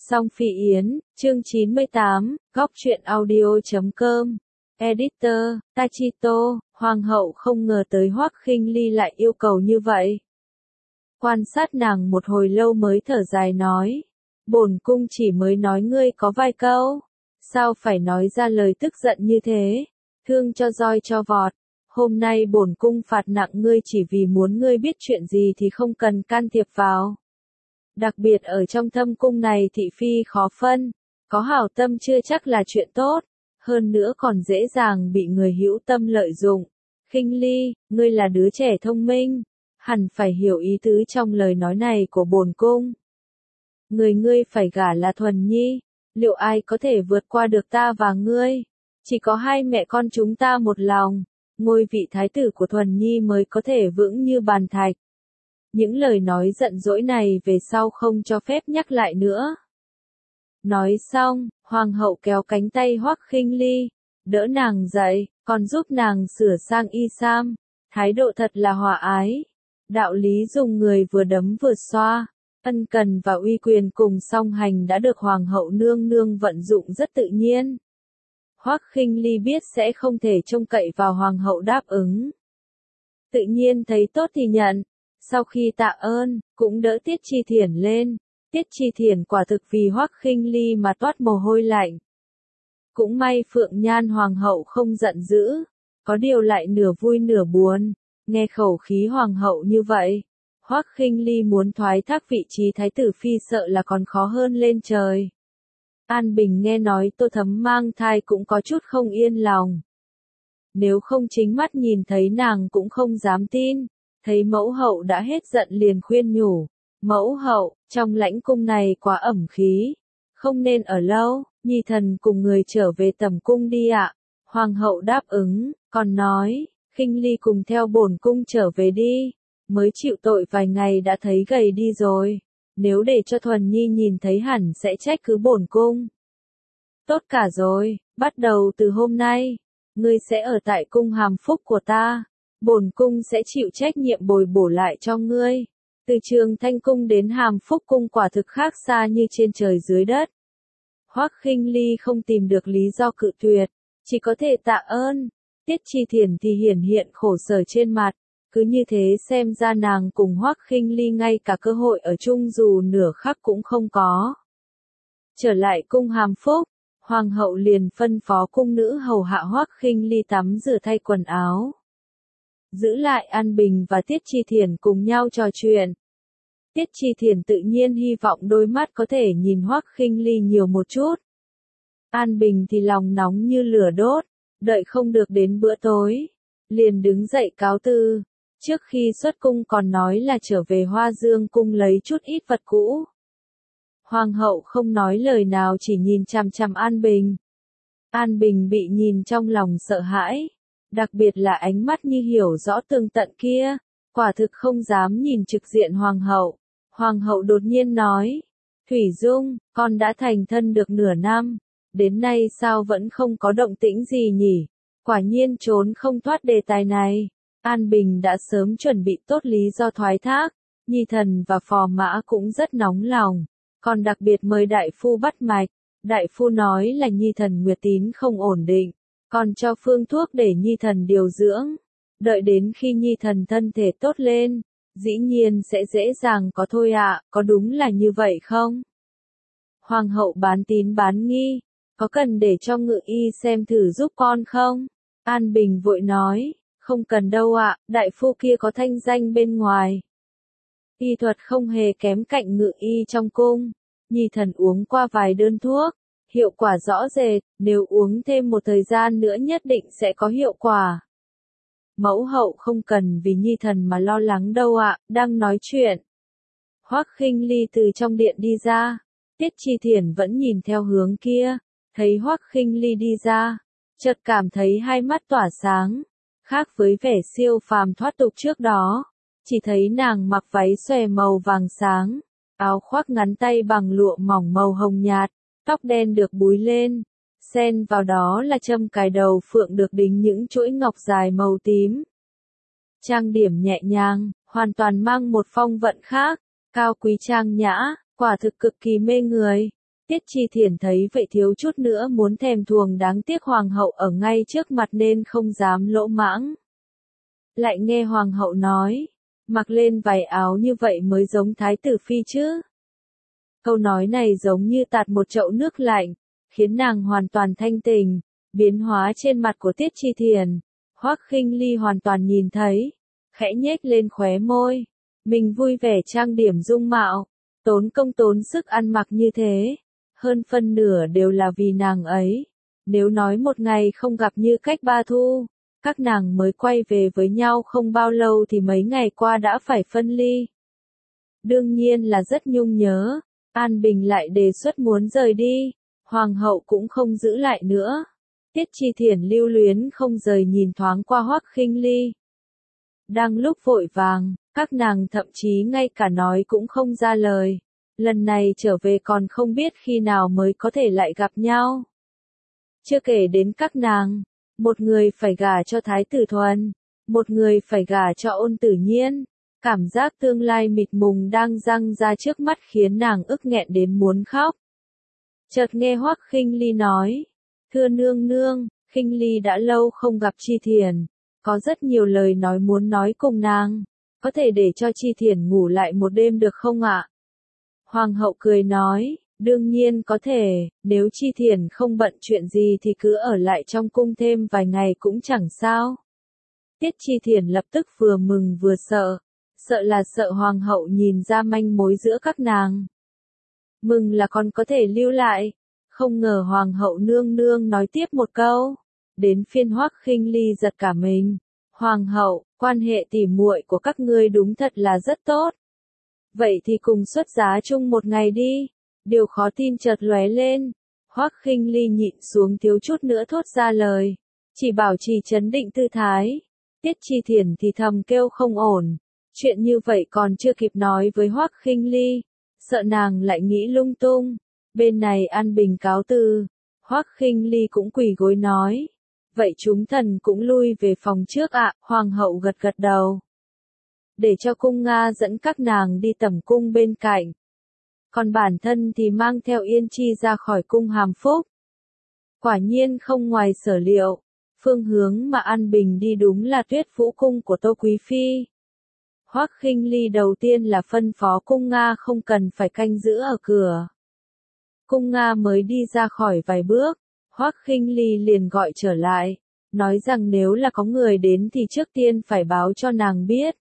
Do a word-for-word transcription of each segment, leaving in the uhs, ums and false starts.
Song Phi Yến, chương chín mươi tám, góc truyện audio chấm com. Editor, Tachito, Hoàng hậu không ngờ tới Hoắc Khinh Ly lại yêu cầu như vậy. Quan sát nàng một hồi lâu mới thở dài nói. Bổn cung chỉ mới nói ngươi có vài câu. Sao phải nói ra lời tức giận như thế? Thương cho roi cho vọt. Hôm nay bổn cung phạt nặng ngươi chỉ vì muốn ngươi biết chuyện gì thì không cần can thiệp vào. Đặc biệt ở trong thâm cung này thị phi khó phân, có hảo tâm chưa chắc là chuyện tốt, hơn nữa còn dễ dàng bị người hữu tâm lợi dụng. Khinh Ly, ngươi là đứa trẻ thông minh, hẳn phải hiểu ý tứ trong lời nói này của bổn cung. Người ngươi phải gả là Thuần Nhi, liệu ai có thể vượt qua được ta và ngươi? Chỉ có hai mẹ con chúng ta một lòng, ngôi vị thái tử của Thuần Nhi mới có thể vững như bàn thạch. Những lời nói giận dỗi này về sau không cho phép nhắc lại nữa. Nói xong, Hoàng hậu kéo cánh tay Hoắc Khinh Ly, đỡ nàng dậy, còn giúp nàng sửa sang y sam, thái độ thật là hòa ái. Đạo lý dùng người vừa đấm vừa xoa, ân cần và uy quyền cùng song hành đã được Hoàng hậu nương nương vận dụng rất tự nhiên. Hoắc Khinh Ly biết sẽ không thể trông cậy vào Hoàng hậu đáp ứng. Tự nhiên thấy tốt thì nhận. Sau khi tạ ơn, cũng đỡ Tiết Chi Thiển lên. Tiết Chi Thiển quả thực vì Hoắc Khinh Ly mà toát mồ hôi lạnh. Cũng may Phượng Nhan Hoàng hậu không giận dữ, có điều lại nửa vui nửa buồn. Nghe khẩu khí Hoàng hậu như vậy, Hoắc Khinh Ly muốn thoái thác vị trí thái tử phi sợ là còn khó hơn lên trời. An Bình nghe nói Tô Thấm mang thai cũng có chút không yên lòng. Nếu không chính mắt nhìn thấy nàng cũng không dám tin. Thấy mẫu hậu đã hết giận liền khuyên nhủ. Mẫu hậu, trong lãnh cung này quá ẩm khí. Không nên ở lâu, Nhi thần cùng người trở về tẩm cung đi ạ. Hoàng hậu đáp ứng, còn nói, Khinh Ly cùng theo bổn cung trở về đi. Mới chịu tội vài ngày đã thấy gầy đi rồi. Nếu để cho Thuần Nhi nhìn thấy hẳn sẽ trách cứ bổn cung. Tốt cả rồi, bắt đầu từ hôm nay, ngươi sẽ ở tại cung hàm phúc của ta. Bổn cung sẽ chịu trách nhiệm bồi bổ lại cho ngươi. Từ Trường Thanh cung đến Hàm Phúc cung quả thực khác xa như trên trời dưới đất. Hoắc Khinh Ly không tìm được lý do cự tuyệt, chỉ có thể tạ ơn. Tiết Chi Thiển thì hiển hiện khổ sở trên mặt, cứ như thế xem ra nàng cùng Hoắc Khinh Ly ngay cả cơ hội ở chung dù nửa khắc cũng không có. Trở lại cung Hàm Phúc, Hoàng hậu liền phân phó cung nữ hầu hạ Hoắc Khinh Ly tắm rửa thay quần áo. Giữ lại An Bình và Tiết Chi Thiển cùng nhau trò chuyện. Tiết Chi Thiển tự nhiên hy vọng đôi mắt có thể nhìn Hoắc Khinh Ly nhiều một chút. An Bình thì lòng nóng như lửa đốt, đợi không được đến bữa tối, liền đứng dậy cáo từ. Trước khi xuất cung còn nói là trở về Hoa Dương cung lấy chút ít vật cũ. Hoàng hậu không nói lời nào chỉ nhìn chằm chằm An Bình. An Bình bị nhìn trong lòng sợ hãi. Đặc biệt là ánh mắt như hiểu rõ tường tận kia, quả thực không dám nhìn trực diện Hoàng hậu. Hoàng hậu đột nhiên nói, Thủy Dung, con đã thành thân được nửa năm, đến nay sao vẫn không có động tĩnh gì nhỉ? Quả nhiên trốn không thoát đề tài này. An Bình đã sớm chuẩn bị tốt lý do thoái thác, Nhi thần và phò mã cũng rất nóng lòng, còn đặc biệt mời đại phu bắt mạch. Đại phu nói là Nhi thần nguyệt tín không ổn định. Còn cho phương thuốc để Nhi thần điều dưỡng. Đợi đến khi Nhi thần thân thể tốt lên, dĩ nhiên sẽ dễ dàng có thôi ạ, có đúng là như vậy không? Hoàng hậu bán tín bán nghi, có cần để cho ngự y xem thử giúp con không? An Bình vội nói, không cần đâu ạ, đại phu kia có thanh danh bên ngoài. Y thuật không hề kém cạnh ngự y trong cung, Nhi thần uống qua vài đơn thuốc. Hiệu quả rõ rệt, nếu uống thêm một thời gian nữa nhất định sẽ có hiệu quả. Mẫu hậu không cần vì Nhi thần mà lo lắng đâu ạ, đang nói chuyện. Hoắc Khinh Ly từ trong điện đi ra, Tiết Chi Thiển vẫn nhìn theo hướng kia, thấy Hoắc Khinh Ly đi ra, chợt cảm thấy hai mắt tỏa sáng, khác với vẻ siêu phàm thoát tục trước đó, chỉ thấy nàng mặc váy xòe màu vàng sáng, áo khoác ngắn tay bằng lụa mỏng màu hồng nhạt. Tóc đen được búi lên, xen vào đó là châm cài đầu phượng được đính những chuỗi ngọc dài màu tím. Trang điểm nhẹ nhàng, hoàn toàn mang một phong vận khác, cao quý trang nhã, quả thực cực kỳ mê người. Tiết Chi Thiển thấy vậy thiếu chút nữa muốn thèm thuồng, đáng tiếc hoàng hậu ở ngay trước mặt nên không dám lỗ mãng. Lại nghe hoàng hậu nói, mặc lên vài áo như vậy mới giống thái tử phi chứ. Câu nói này giống như tạt một chậu nước lạnh, khiến nàng hoàn toàn thanh tỉnh, biến hóa trên mặt của Tiết Chi Thiển. Hoắc Khinh Ly hoàn toàn nhìn thấy, khẽ nhếch lên khóe môi, mình vui vẻ trang điểm dung mạo, tốn công tốn sức ăn mặc như thế, hơn phân nửa đều là vì nàng ấy. Nếu nói một ngày không gặp như cách ba thu, các nàng mới quay về với nhau không bao lâu thì mấy ngày qua đã phải phân ly. Đương nhiên là rất nhung nhớ, An Bình lại đề xuất muốn rời đi, hoàng hậu cũng không giữ lại nữa. Tiết Chi Thiển lưu luyến không rời nhìn thoáng qua Hoắc Khinh Ly. Đang lúc vội vàng, các nàng thậm chí ngay cả nói cũng không ra lời. Lần này trở về còn không biết khi nào mới có thể lại gặp nhau. Chưa kể đến các nàng, một người phải gả cho Thái tử Thuần, một người phải gả cho Ôn Tử Nhiên. Cảm giác tương lai mịt mùng đang giăng ra trước mắt khiến nàng ức nghẹn đến muốn khóc. Chợt nghe Hoắc Khinh Ly nói, thưa nương nương, Khinh Ly đã lâu không gặp Chi Thiển, có rất nhiều lời nói muốn nói cùng nàng, có thể để cho Chi Thiển ngủ lại một đêm được không ạ? Hoàng hậu cười nói, đương nhiên có thể, nếu Chi Thiển không bận chuyện gì thì cứ ở lại trong cung thêm vài ngày cũng chẳng sao. Tiết Chi Thiển lập tức vừa mừng vừa sợ, sợ là sợ hoàng hậu nhìn ra manh mối giữa các nàng. Mừng là còn có thể lưu lại, không ngờ hoàng hậu nương nương nói tiếp một câu, đến phiên Hoắc Khinh Ly giật cả mình. Hoàng hậu, quan hệ tỉ muội của các ngươi đúng thật là rất tốt. Vậy thì cùng xuất giá chung một ngày đi. Điều khó tin chợt lóe lên. Hoắc Khinh Ly nhịn xuống thiếu chút nữa thốt ra lời, chỉ bảo trì trấn định tư thái. Tiết Chi Thiển thì thầm kêu không ổn. Chuyện như vậy còn chưa kịp nói với Hoắc Khinh Ly, sợ nàng lại nghĩ lung tung. Bên này An Bình cáo từ, Hoắc Khinh Ly cũng quỳ gối nói, vậy chúng thần cũng lui về phòng trước ạ. Hoàng hậu gật gật đầu, để cho cung Nga dẫn các nàng đi tẩm cung bên cạnh, còn bản thân thì mang theo Yên Chi ra khỏi cung Hàm Phúc. Quả nhiên không ngoài sở liệu, phương hướng mà An Bình đi đúng là Tuyết Vũ cung của Tô Quý phi. Hoắc Khinh Ly đầu tiên là phân phó cung Nga không cần phải canh giữ ở cửa. Cung Nga mới đi ra khỏi vài bước, Hoắc Khinh Ly liền gọi trở lại, nói rằng nếu là có người đến thì trước tiên phải báo cho nàng biết.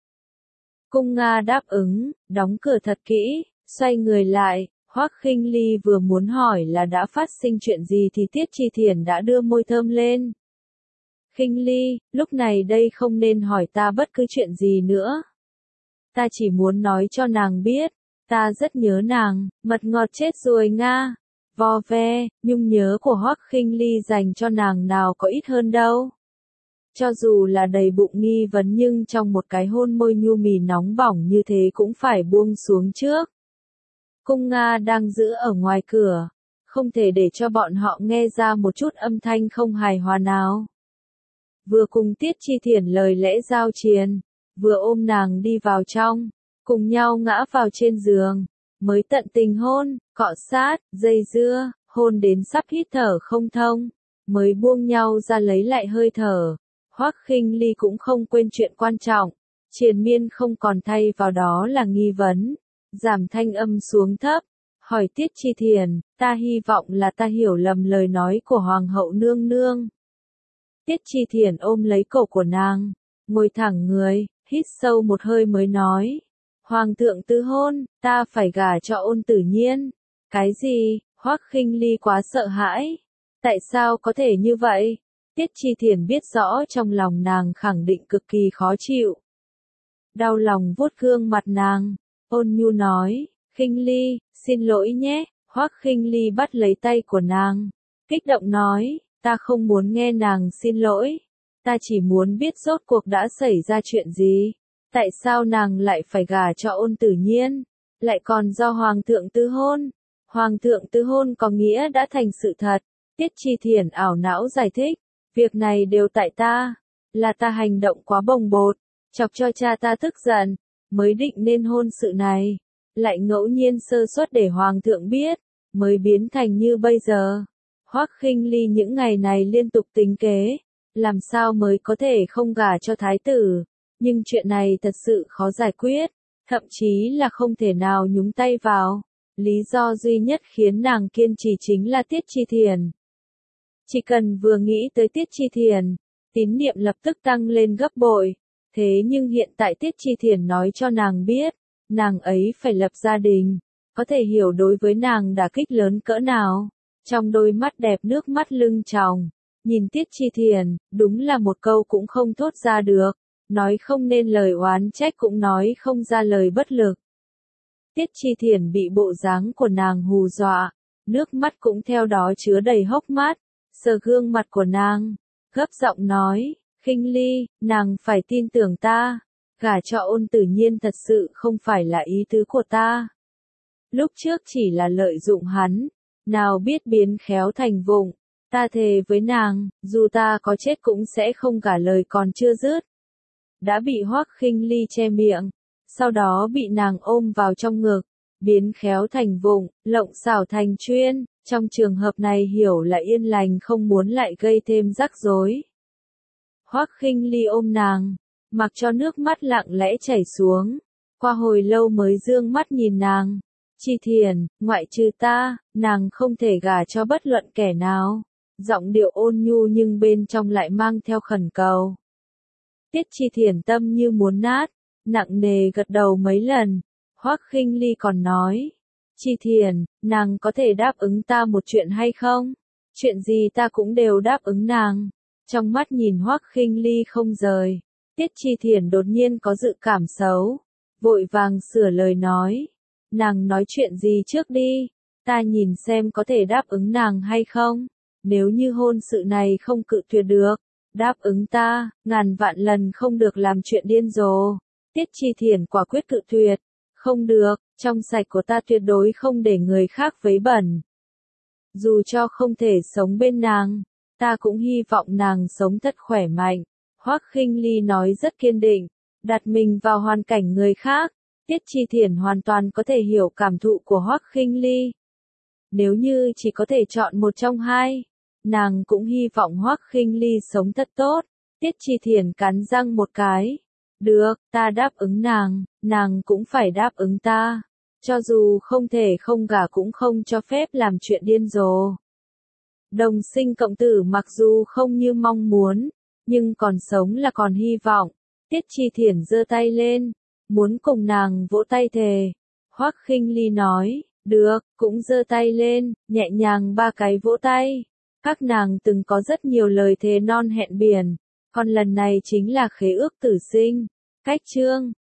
Cung Nga đáp ứng, đóng cửa thật kỹ, xoay người lại, Hoắc Khinh Ly vừa muốn hỏi là đã phát sinh chuyện gì thì Tiết Chi Thiển đã đưa môi thơm lên. Khinh Ly, lúc này đây không nên hỏi ta bất cứ chuyện gì nữa. Ta chỉ muốn nói cho nàng biết, ta rất nhớ nàng, mật ngọt chết rồi Nga. Vo ve, nhung nhớ của Hoắc Khinh Ly dành cho nàng nào có ít hơn đâu. Cho dù là đầy bụng nghi vấn nhưng trong một cái hôn môi nhu mì nóng bỏng như thế cũng phải buông xuống trước. Cung Nga đang giữ ở ngoài cửa, không thể để cho bọn họ nghe ra một chút âm thanh không hài hòa nào. Vừa cùng Tiết Chi Thiển lời lẽ giao chiến, vừa ôm nàng đi vào trong, cùng nhau ngã vào trên giường, mới tận tình hôn, cọ sát, dây dưa, hôn đến sắp hít thở không thông, mới buông nhau ra lấy lại hơi thở. Hoắc Khinh Ly cũng không quên chuyện quan trọng, triền miên không còn thay vào đó là nghi vấn, giảm thanh âm xuống thấp, hỏi Tiết Chi Thiển, ta hy vọng là ta hiểu lầm lời nói của Hoàng hậu nương nương. Tiết Chi Thiển ôm lấy cổ của nàng, ngồi thẳng người, hít sâu một hơi mới nói, Hoàng thượng tứ hôn, ta phải gả cho Ôn Tử Nhiên. Cái gì? Hoắc Khinh Ly quá sợ hãi. Tại sao có thể như vậy? Tiết Chi Thiển biết rõ trong lòng nàng khẳng định cực kỳ khó chịu. Đau lòng vuốt gương mặt nàng, ôn nhu nói, Khinh Ly, xin lỗi nhé. Hoắc Khinh Ly bắt lấy tay của nàng, kích động nói, ta không muốn nghe nàng xin lỗi. Ta chỉ muốn biết rốt cuộc đã xảy ra chuyện gì. Tại sao nàng lại phải gả cho Ôn Tử Nhiên, lại còn do Hoàng thượng tứ hôn? Hoàng thượng tứ hôn có nghĩa đã thành sự thật. Tiết Chi Thiển ảo não giải thích, việc này đều tại ta, là ta hành động quá bồng bột, chọc cho cha ta tức giận, mới định nên hôn sự này, lại ngẫu nhiên sơ suất để Hoàng thượng biết, mới biến thành như bây giờ. Hoắc Khinh Ly những ngày này liên tục tính kế, làm sao mới có thể không gả cho thái tử, nhưng chuyện này thật sự khó giải quyết, thậm chí là không thể nào nhúng tay vào. Lý do duy nhất khiến nàng kiên trì chính là Tiết Chi Thiền. Chỉ cần vừa nghĩ tới Tiết Chi Thiền, tín niệm lập tức tăng lên gấp bội. Thế nhưng hiện tại Tiết Chi Thiền nói cho nàng biết, nàng ấy phải lập gia đình, có thể hiểu đối với nàng đả kích lớn cỡ nào. Trong đôi mắt đẹp nước mắt lưng tròng, nhìn Tiết Chi Thiền, đúng là một câu cũng không thốt ra được, nói không nên lời oán trách cũng nói không ra lời bất lực. Tiết Chi Thiền bị bộ dáng của nàng hù dọa, nước mắt cũng theo đó chứa đầy hốc mắt, sờ gương mặt của nàng, gấp giọng nói, Khinh Ly, nàng phải tin tưởng ta, gả cho Ôn Tử Nhiên thật sự không phải là ý tứ của ta. Lúc trước chỉ là lợi dụng hắn, nào biết biến khéo thành vụng, ta thề với nàng, dù ta có chết cũng sẽ không gả lời còn chưa dứt. Đã bị Hoắc Khinh Ly che miệng, sau đó bị nàng ôm vào trong ngực, biến khéo thành vụng, lộng xảo thành chuyên, trong trường hợp này hiểu là yên lành không muốn lại gây thêm rắc rối. Hoắc Khinh Ly ôm nàng, mặc cho nước mắt lặng lẽ chảy xuống, qua hồi lâu mới dương mắt nhìn nàng. Chi Thiền, ngoại trừ ta, nàng không thể gả cho bất luận kẻ nào. Giọng điệu ôn nhu nhưng bên trong lại mang theo khẩn cầu. Tiết Chi Thiền tâm như muốn nát, nặng nề gật đầu mấy lần. Hoắc Khinh Ly còn nói, Chi Thiền, nàng có thể đáp ứng ta một chuyện hay không? Chuyện gì ta cũng đều đáp ứng nàng. Trong mắt nhìn Hoắc Khinh Ly không rời, Tiết Chi Thiền đột nhiên có dự cảm xấu, vội vàng sửa lời nói. Nàng nói chuyện gì trước đi, ta nhìn xem có thể đáp ứng nàng hay không. Nếu như hôn sự này không cự tuyệt được, đáp ứng ta, ngàn vạn lần không được làm chuyện điên rồ. Tiết Chi Thiền quả quyết cự tuyệt, không được, trong sạch của ta tuyệt đối không để người khác vấy bẩn. Dù cho không thể sống bên nàng, ta cũng hy vọng nàng sống thật khỏe mạnh. Hoắc Khinh Ly nói rất kiên định, đặt mình vào hoàn cảnh người khác. Tiết Chi Thiền hoàn toàn có thể hiểu cảm thụ của Hoắc Khinh Ly. Nếu như chỉ có thể chọn một trong hai, nàng cũng hy vọng Hoắc Khinh Ly sống thật tốt. Tiết Chi Thiền cắn răng một cái. Được, ta đáp ứng nàng, nàng cũng phải đáp ứng ta. Cho dù không thể không gả cũng không cho phép làm chuyện điên rồ. Đồng sinh cộng tử mặc dù không như mong muốn, nhưng còn sống là còn hy vọng. Tiết Chi Thiền giơ tay lên, muốn cùng nàng vỗ tay thề. Hoắc Khinh Ly nói, được, cũng giơ tay lên, nhẹ nhàng ba cái vỗ tay. Các nàng từng có rất nhiều lời thề non hẹn biển, còn lần này chính là khế ước tử sinh. Cách chương